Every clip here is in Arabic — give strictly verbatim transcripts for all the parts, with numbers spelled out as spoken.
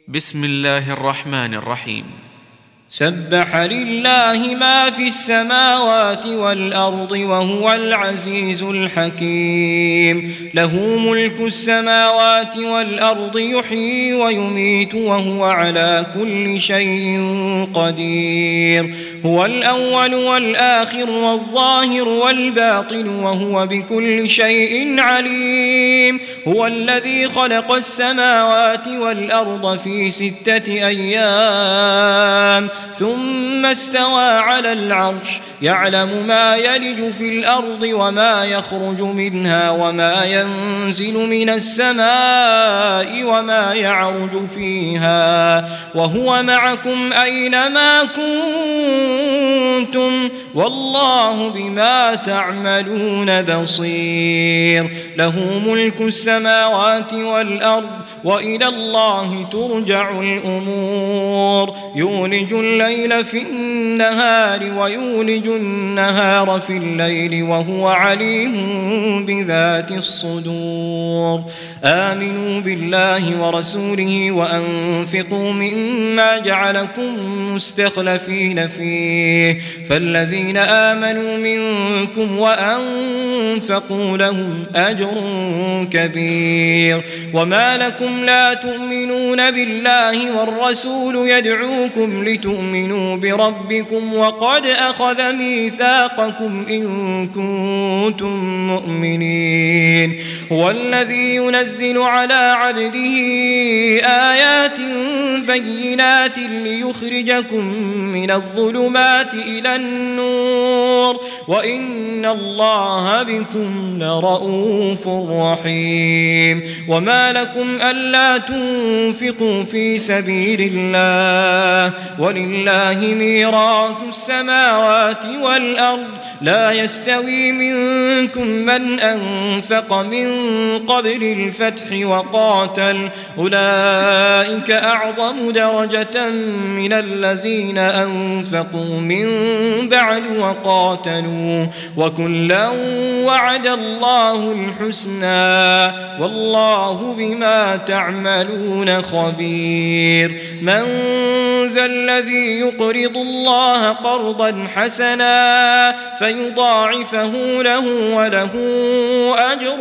بسم الله الرحمن الرحيم. سبح لله ما في السماوات والأرض وهو العزيز الحكيم. له ملك السماوات والأرض يحيي ويميت وهو على كل شيء قدير. هو الأول والآخر والظاهر والباطن وهو بكل شيء عليم. هو الذي خلق السماوات والأرض في ستة أيام ثم استوى على العرش يعلم ما يلج في الأرض وما يخرج منها وما ينزل من السماء وما يعرج فيها وهو معكم أينما كنتم والله بما تعملون بصير. له ملك السماوات والأرض وإلى الله ترجع الأمور. يولج الليل في النهار ويولج النهار في الليل وهو عليم بذات الصدور. آمنوا بالله ورسوله وأنفقوا مما جعلكم مستخلفين فيه فالذين آمنوا منكم وأنفقوا لهم أجر كبير. وما لكم لا تؤمنون بالله والرسول يدعوكم لتؤمنوا بربكم وقد أخذ ميثاقكم إن كنتم مؤمنين. هو الذي ينزل على عبده آيات بينات ليخرجكم من الظلمات إلى النور وإن الله بكم لرؤوف رحيم. وما لكم ألا تنفقوا في سبيل الله ولله ميراث السماوات والأرض لا يستوي منكم من أنفق من قبل الفتح وقاتل أولئك أعظم درجة من الذين أنفقوا من بعد وقاتلوا وكلا وعد الله الحسنى والله بما تعملون خبير. من ذا الذي يقرض الله قرضا حسنا فيضاعفه له وله أجر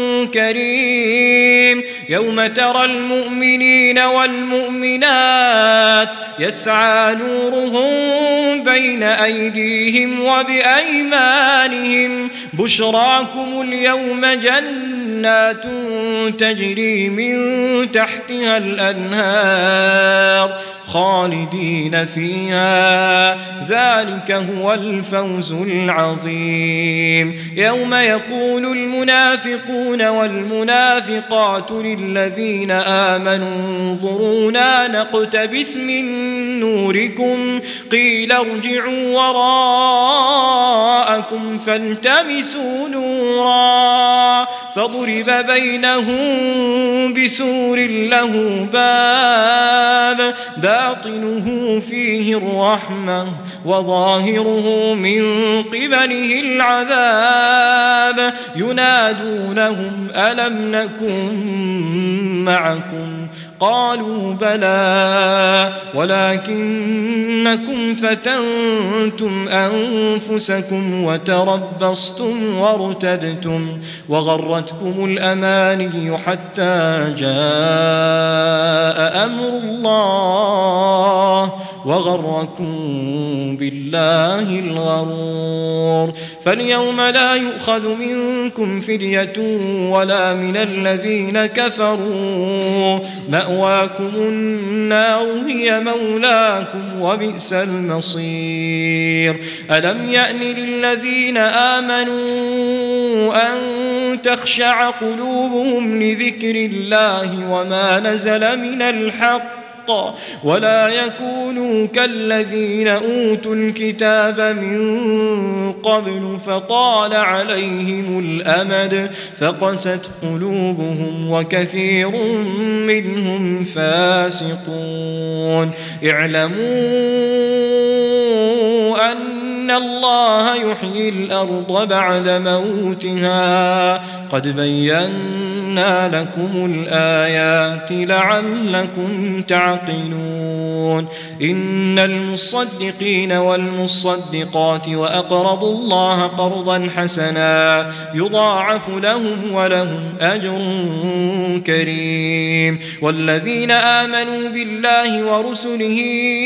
كريم. يوم ترى المؤمنين والمؤمنات يسعى نورهم بين أيديهم وبأيمانهم بشراكم اليوم جنات تجري من تحتها الأنهار خالدين فيها ذلك هو الفوز العظيم. يوم يقول المنافقون والمنافقات للذين آمنوا انظرونا نقتبس من نوركم قيل ارجعوا وراءكم فالتمسوا نورا فضرب بينهم بسور له باب باطنه فيه الرحمة وظاهره من قبله العذاب ينادونهم ألم نكن معكم قالوا بلى ولكنكم فتنتم أنفسكم وتربصتم وارتبتم وغرتكم الأماني حتى جاء أمر الله وغركم بالله الغرور. فاليوم لا يؤخذ منكم فدية ولا من الذين كفروا مأواكم النار هي مولاكم وبئس المصير. ألم يأن للذين آمنوا أن تخشع قلوبهم لذكر الله وما نزل من الحق ولا يكونوا كالذين أوتوا الكتاب من قبل فطال عليهم الأمد فقست قلوبهم وكثير منهم فاسقون. اعلموا أن أن الله يحيي الأرض بعد موتها قد بينا لكم الآيات لعلكم تعقلون إن المصدقين والمصدقات وأقرضوا الله قرضا حسنا يضاعف لهم ولهم أجر كريم والذين آمنوا بالله ورسله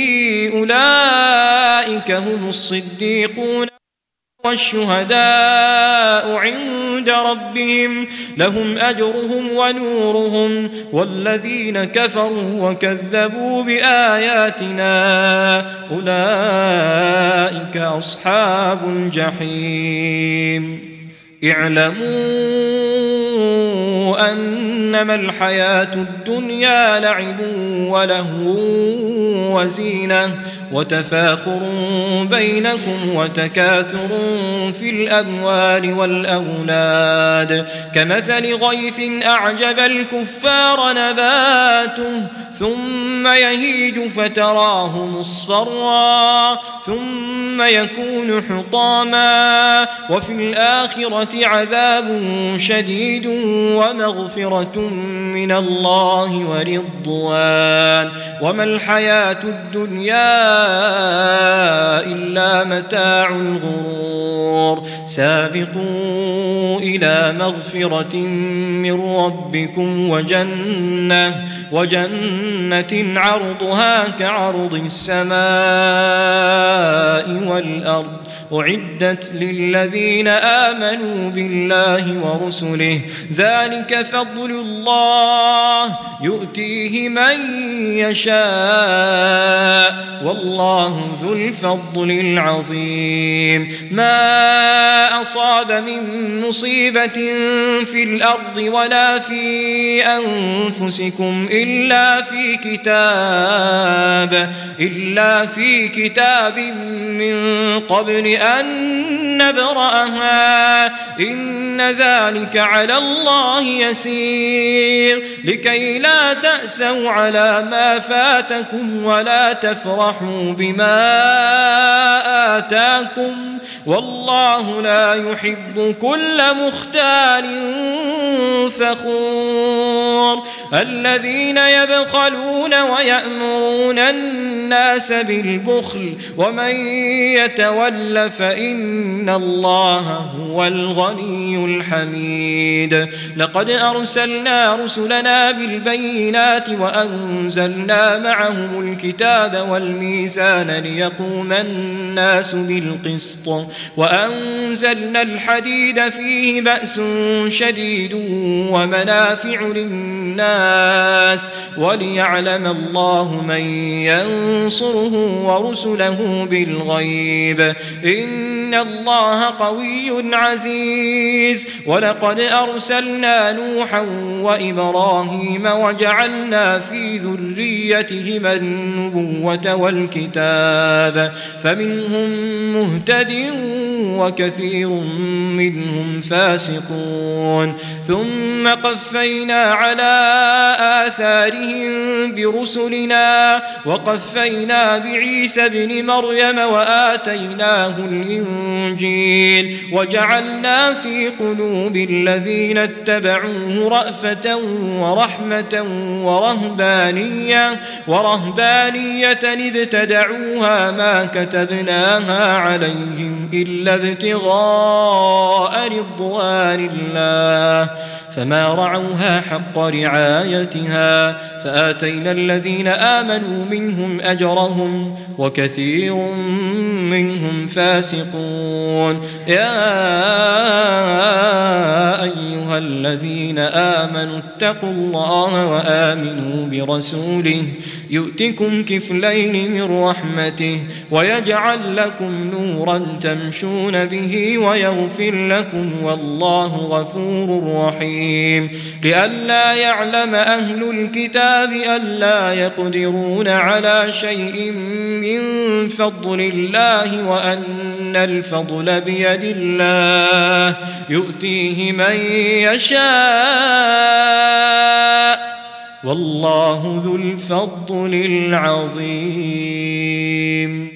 أولئك هم الصديقون والشهداء عند ربهم لهم أجرهم ونورهم والذين كفروا وكذبوا بآياتنا أولئك أصحاب الجحيم اعلموا أنما الحياة الدنيا لعب ولهو وزينة وتفاخر بينكم وتكاثر في الأموال والأولاد كمثل غيث أعجب الكفار نباته ثم يهيج فتراه مصفرا ثم يكون حطاما وفي الآخرة عذاب شديد ومغفرة من الله ورضوان وما الحياة الدنيا إلا متاع الغرور سابقوا إلى مغفرة من ربكم وجنة وجنة عرضها كعرض السماء والأرض أعدت للذين آمنوا بالله ورسله ذلك فضل الله يؤتيه من يشاء والله ذو الفضل العظيم ما أصاب من مصيبة في الأرض ولا في أنفسكم إلا في كتاب إلا في كتاب من قبل أن نبرأها إن ذلك على الله يسير لكي لا تأسوا على ما فاتكم ولا تفرحوا بما آتاكم والله لا يحب كل مختال فخور الذين يبخلون ويأمرون الناس بالبخل ومن يتول فإن الله هو الغني الحميد لقد أرسلنا رسلنا بالبينات وأنزلنا معهم الكتاب والميزان ليقوم الناس بالقسط وأنزلنا الحديد فيه بأس شديد ومنافع للناس وليعلم الله من ينصره ورسله بالغيب إن الله قوي عزيز ولقد أرسلنا نوحا وإبراهيم وجعلنا في ذريتهما النبوة والكتاب فمنهم مهتد وكثير منهم فاسقون ثم قفينا على آثارهم برسلنا وقفينا بعيسى ابن مريم وآتيناه الإنجيل وجعلنا في قلوب الذين اتبعوه رأفة ورحمة ورهبانية ورهبانية ابتدعوها ما كتبناها عليهم إلا ابتغاء رضوان الله فما رعوها حق رعايتها فآتينا الذين آمنوا منهم أجرهم وكثير منهم فاسقون يا أيها الذين آمنوا اتقوا الله وآمنوا برسوله يؤتكم كفلين من رحمته ويجعل لكم نورا تمشون به ويغفر لكم والله غفور رحيم لئلا يعلم أهل الكتاب ألا يقدرون على شيء من فضل الله وأن الفضل بيد الله يؤتيه من يشاء والله ذو الفضل العظيم.